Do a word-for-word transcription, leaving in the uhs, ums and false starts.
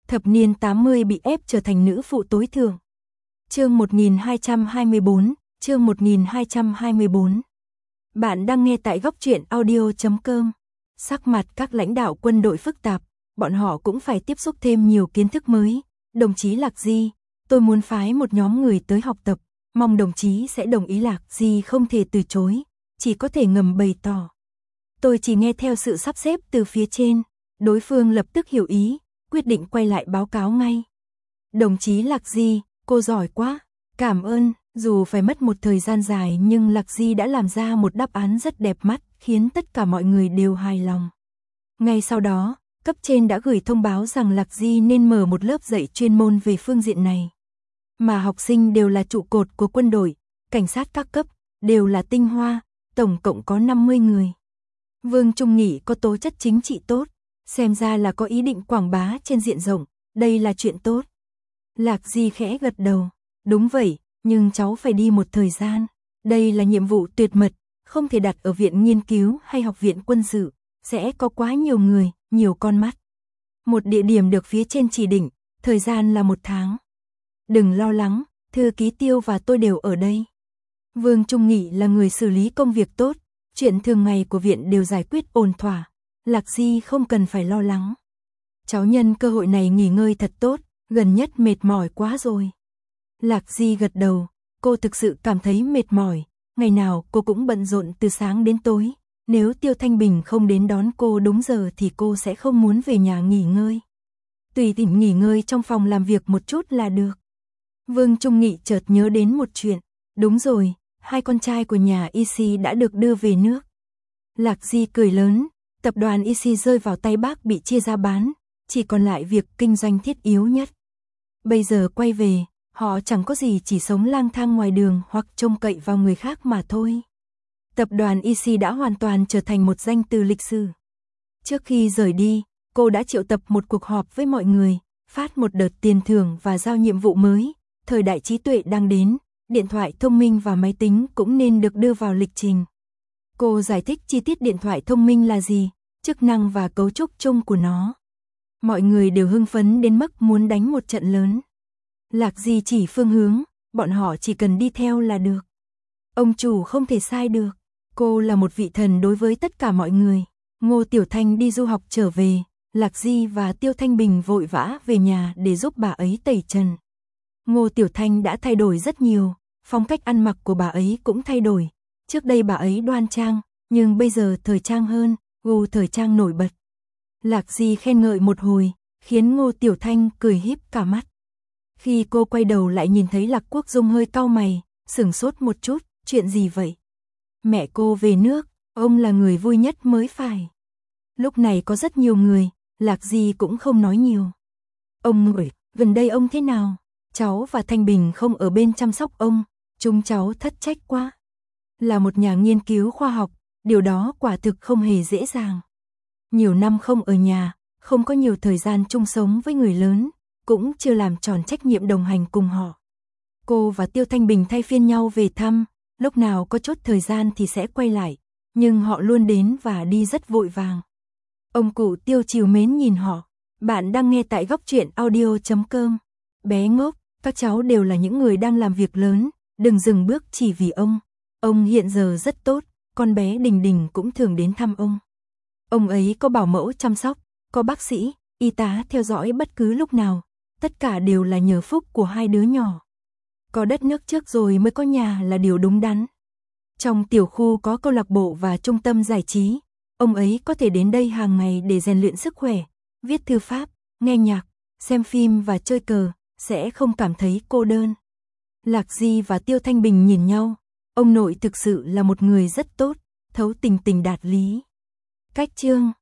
thập niên tám mươi bị ép trở thành nữ phụ tối thượng. Chương một nghìn hai trăm hai mươi bốn, chương một nghìn hai trăm hai mươi bốn. Bạn đang nghe tại góc truyện audio chấm com. Sắc mặt các lãnh đạo quân đội phức tạp, bọn họ cũng phải tiếp xúc thêm nhiều kiến thức mới. Đồng chí Lạc Di, tôi muốn phái một nhóm người tới học tập, mong đồng chí sẽ đồng ý. Lạc Di không thể từ chối, chỉ có thể ngầm bày tỏ. Tôi chỉ nghe theo sự sắp xếp từ phía trên, đối phương lập tức hiểu ý, quyết định quay lại báo cáo ngay. Đồng chí Lạc Di, cô giỏi quá, cảm ơn. Dù phải mất một thời gian dài nhưng Lạc Di đã làm ra một đáp án rất đẹp mắt, khiến tất cả mọi người đều hài lòng. Ngay sau đó, cấp trên đã gửi thông báo rằng Lạc Di nên mở một lớp dạy chuyên môn về phương diện này. Mà học sinh đều là trụ cột của quân đội, cảnh sát các cấp, đều là tinh hoa, tổng cộng có năm mươi người. Vương Trung Nghị có tố chất chính trị tốt, xem ra là có ý định quảng bá trên diện rộng, đây là chuyện tốt. Lạc Di khẽ gật đầu, đúng vậy, nhưng cháu phải đi một thời gian. Đây là nhiệm vụ tuyệt mật, không thể đặt ở viện nghiên cứu hay học viện quân sự, sẽ có quá nhiều người, nhiều con mắt. Một địa điểm được phía trên chỉ định, thời gian là một tháng. Đừng lo lắng, thư ký Tiêu và tôi đều ở đây. Vương Trung Nghị là người xử lý công việc tốt, chuyện thường ngày của viện đều giải quyết ổn thỏa. Lạc Di không cần phải lo lắng. Cháu nhân cơ hội này nghỉ ngơi thật tốt, gần nhất mệt mỏi quá rồi. Lạc Di gật đầu, cô thực sự cảm thấy mệt mỏi, ngày nào cô cũng bận rộn từ sáng đến tối. Nếu Tiêu Thanh Bình không đến đón cô đúng giờ thì cô sẽ không muốn về nhà nghỉ ngơi. Tùy tiện nghỉ ngơi trong phòng làm việc một chút là được. Vương Trung Nghị chợt nhớ đến một chuyện, đúng rồi, hai con trai của nhà i xê đã được đưa về nước. Lạc Di cười lớn, tập đoàn i xê rơi vào tay bác bị chia ra bán, chỉ còn lại việc kinh doanh thiết yếu nhất. Bây giờ quay về, họ chẳng có gì chỉ sống lang thang ngoài đường hoặc trông cậy vào người khác mà thôi. Tập đoàn i xê đã hoàn toàn trở thành một danh từ lịch sử. Trước khi rời đi, cô đã triệu tập một cuộc họp với mọi người, phát một đợt tiền thưởng và giao nhiệm vụ mới. Thời đại trí tuệ đang đến, điện thoại thông minh và máy tính cũng nên được đưa vào lịch trình. Cô giải thích chi tiết điện thoại thông minh là gì, chức năng và cấu trúc chung của nó. Mọi người đều hưng phấn đến mức muốn đánh một trận lớn. Lạc Di chỉ phương hướng, bọn họ chỉ cần đi theo là được. Ông chủ không thể sai được, cô là một vị thần đối với tất cả mọi người. Ngô Tiểu Thanh đi du học trở về, Lạc Di và Tiêu Thanh Bình vội vã về nhà để giúp bà ấy tẩy trần. Ngô Tiểu Thanh đã thay đổi rất nhiều, phong cách ăn mặc của bà ấy cũng thay đổi. Trước đây bà ấy đoan trang, nhưng bây giờ thời trang hơn, gu thời trang nổi bật. Lạc Di khen ngợi một hồi, khiến Ngô Tiểu Thanh cười híp cả mắt. Khi cô quay đầu lại nhìn thấy Lạc Quốc Dung hơi cau mày, sửng sốt một chút, chuyện gì vậy? Mẹ cô về nước, ông là người vui nhất mới phải. Lúc này có rất nhiều người, Lạc Di cũng không nói nhiều. Ông ơi, gần đây ông thế nào? Cháu và Thanh Bình không ở bên chăm sóc ông, chúng cháu thất trách quá. Là một nhà nghiên cứu khoa học, điều đó quả thực không hề dễ dàng. Nhiều năm không ở nhà, không có nhiều thời gian chung sống với người lớn, cũng chưa làm tròn trách nhiệm đồng hành cùng họ. Cô và Tiêu Thanh Bình thay phiên nhau về thăm, lúc nào có chút thời gian thì sẽ quay lại, nhưng họ luôn đến và đi rất vội vàng. Ông cụ Tiêu trìu mến nhìn họ. Bạn đang nghe tại góc truyện audio chấm com. Bé ngốc, các cháu đều là những người đang làm việc lớn, đừng dừng bước chỉ vì ông. Ông hiện giờ rất tốt, con bé Đình Đình cũng thường đến thăm ông. Ông ấy có bảo mẫu chăm sóc, có bác sĩ, y tá theo dõi bất cứ lúc nào, tất cả đều là nhờ phúc của hai đứa nhỏ. Có đất nước trước rồi mới có nhà là điều đúng đắn. Trong tiểu khu có câu lạc bộ và trung tâm giải trí, ông ấy có thể đến đây hàng ngày để rèn luyện sức khỏe, viết thư pháp, nghe nhạc, xem phim và chơi cờ, sẽ không cảm thấy cô đơn. Lạc Di và Tiêu Thanh Bình nhìn nhau, ông nội thực sự là một người rất tốt, thấu tình tình đạt lý. Cách chương